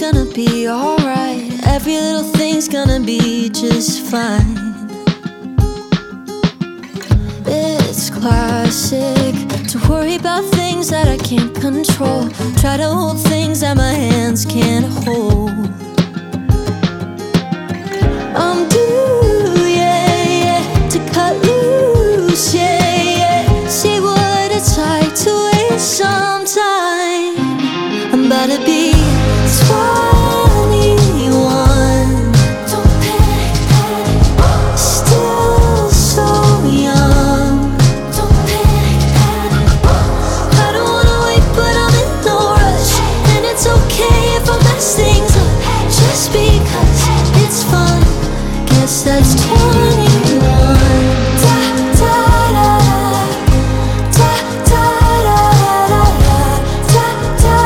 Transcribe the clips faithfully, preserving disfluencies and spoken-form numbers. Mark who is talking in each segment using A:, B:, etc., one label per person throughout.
A: gonna be alright. Every little thing's gonna be just fine. It's classic to worry about things that I can't control. Try to hold things that my hands can't hold. I'm due, yeah, yeah, to cut loose, yeah, yeah. See what it's like to waste some time. I'm about to be twenty-one. Don't panic, panic. Still so young. Don't panic, panic. I don't wanna wait, but I'm in no rush. And it's okay if I mess things up, just because it's fun. Guess that's twenty-one. Da da da da da da da da da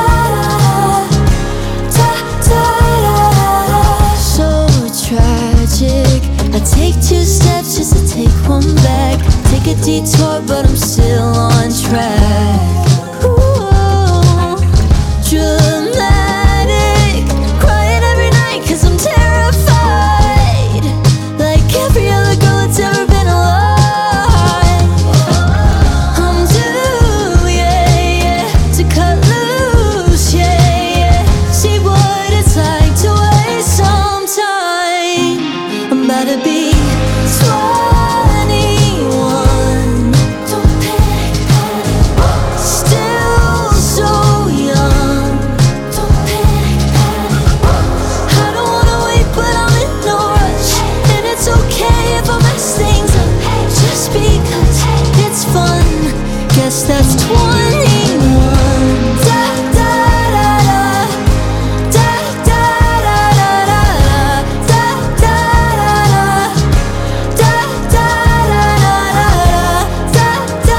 A: da da da. So tragic. I take two steps just to take one back. Take a detour, but I'm still on track. Ooh, dramatic. Crying every night 'cause I'm terrified. Like every other girl that's ever been alive. I'm due, yeah, yeah, to cut loose, yeah, yeah. See what it's like to waste some time. I'm about to be twenty-one. Don't panic, panic. Still so young. Don't panic, panic. I don't wanna wait, but I'm in no rush. And it's okay if I mess things up, just because it's fun. Guess that's twenty-one. Da da da da da da da da da da da da da da da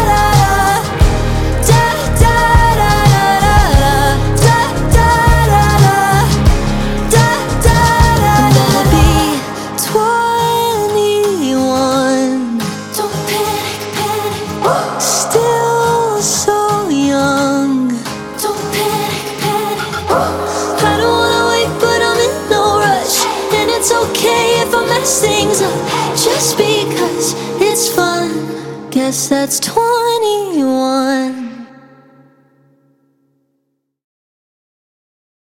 A: Still so young. Don't panic, panic. I don't wanna wait, but I'm in no rush. And it's okay if I mess things up, just because it's fun. Guess that's twenty-one.